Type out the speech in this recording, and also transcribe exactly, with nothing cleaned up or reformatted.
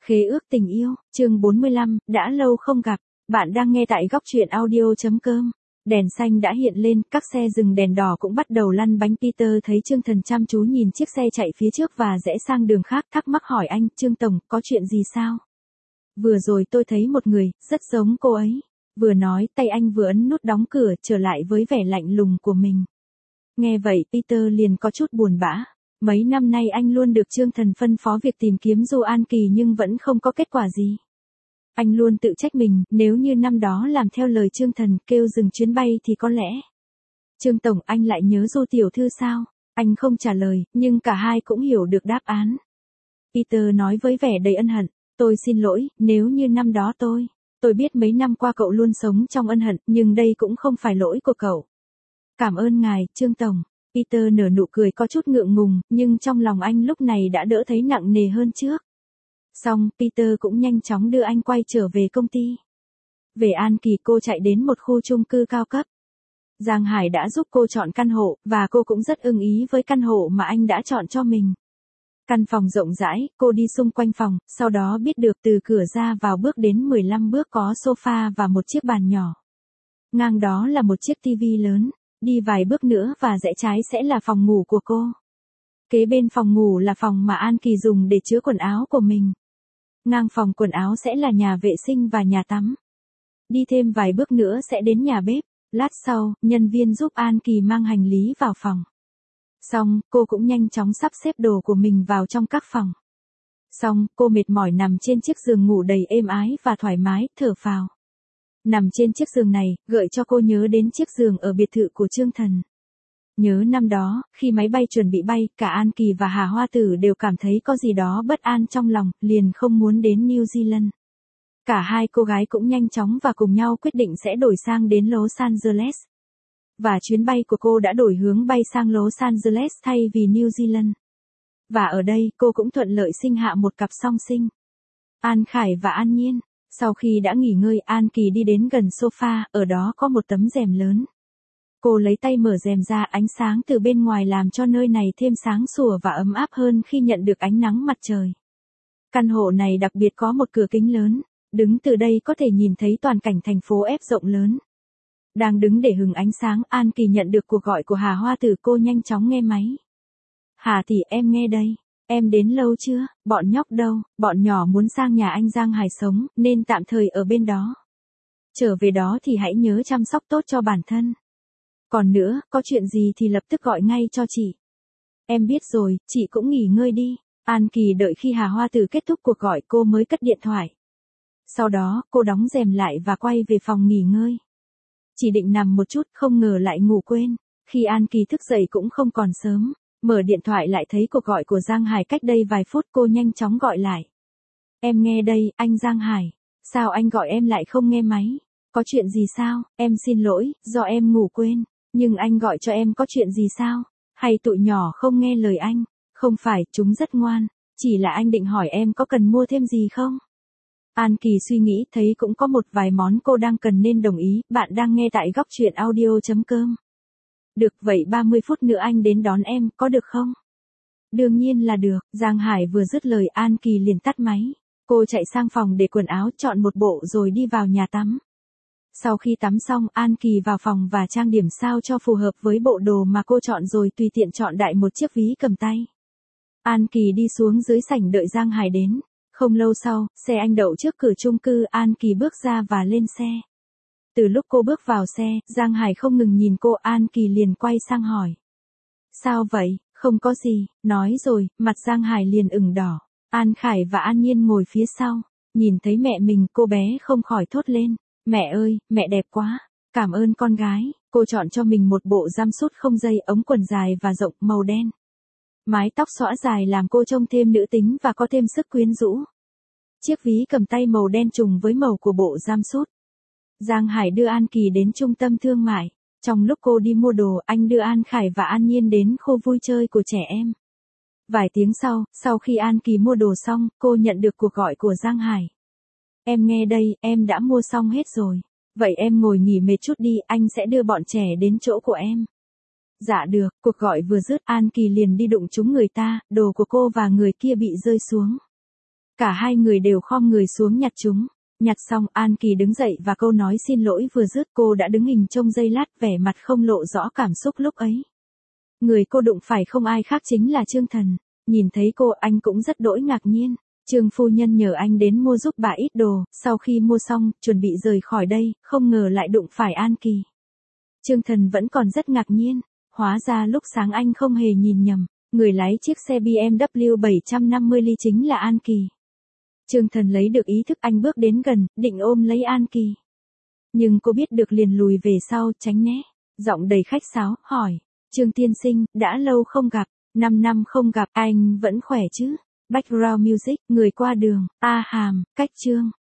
Khế ước tình yêu, chương bốn mươi lăm, đã lâu không gặp. Bạn đang nghe tại góc truyện audio.com. Đèn xanh đã hiện lên, các xe dừng đèn đỏ cũng bắt đầu lăn bánh. Peter thấy Trương Thần chăm chú nhìn chiếc xe chạy phía trước và rẽ sang đường khác, thắc mắc hỏi anh, Trương Tổng, có chuyện gì sao? Vừa rồi tôi thấy một người, rất giống cô ấy. Vừa nói, tay anh vừa ấn nút đóng cửa, trở lại với vẻ lạnh lùng của mình. Nghe vậy, Peter liền có chút buồn bã. Mấy năm nay anh luôn được Trương Thần phân phó việc tìm kiếm Du An Kỳ nhưng vẫn không có kết quả gì. Anh luôn tự trách mình, nếu như năm đó làm theo lời Trương Thần kêu dừng chuyến bay thì có lẽ. Trương Tổng, anh lại nhớ Du tiểu thư sao? Anh không trả lời, nhưng cả hai cũng hiểu được đáp án. Peter nói với vẻ đầy ân hận, tôi xin lỗi, nếu như năm đó tôi. Tôi biết mấy năm qua cậu luôn sống trong ân hận, nhưng đây cũng không phải lỗi của cậu. Cảm ơn ngài, Trương Tổng. Peter nở nụ cười có chút ngượng ngùng, nhưng trong lòng anh lúc này đã đỡ thấy nặng nề hơn trước. Xong, Peter cũng nhanh chóng đưa anh quay trở về công ty. Về An Kỳ, cô chạy đến một khu chung cư cao cấp. Giang Hải đã giúp cô chọn căn hộ, và cô cũng rất ưng ý với căn hộ mà anh đã chọn cho mình. Căn phòng rộng rãi, cô đi xung quanh phòng, sau đó biết được từ cửa ra vào bước đến mười lăm bước có sofa và một chiếc bàn nhỏ. Ngang đó là một chiếc tivi lớn. Đi vài bước nữa và rẽ trái sẽ là phòng ngủ của cô. Kế bên phòng ngủ là phòng mà An Kỳ dùng để chứa quần áo của mình. Ngang phòng quần áo sẽ là nhà vệ sinh và nhà tắm. Đi thêm vài bước nữa sẽ đến nhà bếp. Lát sau, nhân viên giúp An Kỳ mang hành lý vào phòng. Xong, cô cũng nhanh chóng sắp xếp đồ của mình vào trong các phòng. Xong, cô mệt mỏi nằm trên chiếc giường ngủ đầy êm ái và thoải mái, thở phào. Nằm trên chiếc giường này, gợi cho cô nhớ đến chiếc giường ở biệt thự của Trương Thần. Nhớ năm đó, khi máy bay chuẩn bị bay, cả An Kỳ và Hà Hoa Tử đều cảm thấy có gì đó bất an trong lòng, liền không muốn đến New Zealand. Cả hai cô gái cũng nhanh chóng và cùng nhau quyết định sẽ đổi sang đến Los Angeles. Và chuyến bay của cô đã đổi hướng bay sang Los Angeles thay vì New Zealand. Và ở đây, cô cũng thuận lợi sinh hạ một cặp song sinh. An Khải và An Nhiên. Sau khi đã nghỉ ngơi, An Kỳ đi đến gần sofa, ở đó có một tấm rèm lớn. Cô lấy tay mở rèm ra, ánh sáng từ bên ngoài làm cho nơi này thêm sáng sủa và ấm áp hơn khi nhận được ánh nắng mặt trời. Căn hộ này đặc biệt có một cửa kính lớn, đứng từ đây có thể nhìn thấy toàn cảnh thành phố F rộng lớn. Đang đứng để hứng ánh sáng, An Kỳ nhận được cuộc gọi của Hà Hoa Tử, cô nhanh chóng nghe máy. Hà tỷ, em nghe đây. Em đến lâu chưa? Bọn nhóc đâu? Bọn nhỏ muốn sang nhà anh Giang Hải sống, nên tạm thời ở bên đó. Trở về đó thì hãy nhớ chăm sóc tốt cho bản thân. Còn nữa, có chuyện gì thì lập tức gọi ngay cho chị. Em biết rồi, chị cũng nghỉ ngơi đi. An Kỳ đợi khi Hà Hoa Tử kết thúc cuộc gọi cô mới cất điện thoại. Sau đó, cô đóng rèm lại và quay về phòng nghỉ ngơi. Chỉ định nằm một chút, không ngờ lại ngủ quên. Khi An Kỳ thức dậy cũng không còn sớm. Mở điện thoại lại thấy cuộc gọi của Giang Hải cách đây vài phút, cô nhanh chóng gọi lại. Em nghe đây, anh Giang Hải. Sao anh gọi em lại không nghe máy? Có chuyện gì sao? Em xin lỗi, do em ngủ quên. Nhưng anh gọi cho em có chuyện gì sao? Hay tụi nhỏ không nghe lời anh? Không phải, chúng rất ngoan. Chỉ là anh định hỏi em có cần mua thêm gì không? An Kỳ suy nghĩ thấy cũng có một vài món cô đang cần nên đồng ý. Bạn đang nghe tại góc truyện audio.com. Được, vậy ba mươi phút nữa anh đến đón em, có được không? Đương nhiên là được. Giang Hải vừa dứt lời, An Kỳ liền tắt máy. Cô chạy sang phòng để quần áo, chọn một bộ rồi đi vào nhà tắm. Sau khi tắm xong, An Kỳ vào phòng và trang điểm sao cho phù hợp với bộ đồ mà cô chọn rồi tùy tiện chọn đại một chiếc ví cầm tay. An Kỳ đi xuống dưới sảnh đợi Giang Hải đến. Không lâu sau, xe anh đậu trước cửa chung cư, An Kỳ bước ra và lên xe. Từ lúc cô bước vào xe, Giang Hải không ngừng nhìn cô, An Kỳ liền quay sang hỏi. Sao vậy? Không có gì, nói rồi, mặt Giang Hải liền ửng đỏ. An Khải và An Nhiên ngồi phía sau. Nhìn thấy mẹ mình, cô bé không khỏi thốt lên. Mẹ ơi, mẹ đẹp quá. Cảm ơn con gái. Cô chọn cho mình một bộ jumpsuit không dây, ống quần dài và rộng màu đen. Mái tóc xõa dài làm cô trông thêm nữ tính và có thêm sức quyến rũ. Chiếc ví cầm tay màu đen trùng với màu của bộ jumpsuit. Giang Hải đưa An Kỳ đến trung tâm thương mại. Trong lúc cô đi mua đồ, anh đưa An Khải và An Nhiên đến khu vui chơi của trẻ em. Vài tiếng sau, sau khi An Kỳ mua đồ xong, cô nhận được cuộc gọi của Giang Hải. Em nghe đây, em đã mua xong hết rồi. Vậy em ngồi nghỉ mệt chút đi, anh sẽ đưa bọn trẻ đến chỗ của em. Dạ được, cuộc gọi vừa dứt, An Kỳ liền đi đụng trúng người ta, đồ của cô và người kia bị rơi xuống. Cả hai người đều khom người xuống nhặt chúng. Nhặt xong An Kỳ đứng dậy và câu nói xin lỗi vừa dứt cô đã đứng hình trông giây lát vẻ mặt không lộ rõ cảm xúc lúc ấy. Người cô đụng phải không ai khác chính là Trương Thần. Nhìn thấy cô anh cũng rất đỗi ngạc nhiên. Trương phu nhân nhờ anh đến mua giúp bà ít đồ, sau khi mua xong, chuẩn bị rời khỏi đây, không ngờ lại đụng phải An Kỳ. Trương Thần vẫn còn rất ngạc nhiên, hóa ra lúc sáng anh không hề nhìn nhầm, người lái chiếc xe bê em vê bảy trăm năm mươi ly chính là An Kỳ. Trương Thần lấy được ý thức anh bước đến gần, định ôm lấy An Kỳ. Nhưng cô biết được liền lùi về sau, tránh né, giọng đầy khách sáo, hỏi, Trương tiên sinh, đã lâu không gặp, năm năm không gặp, anh vẫn khỏe chứ? Background music, người qua đường, A Hàm, cách Trương.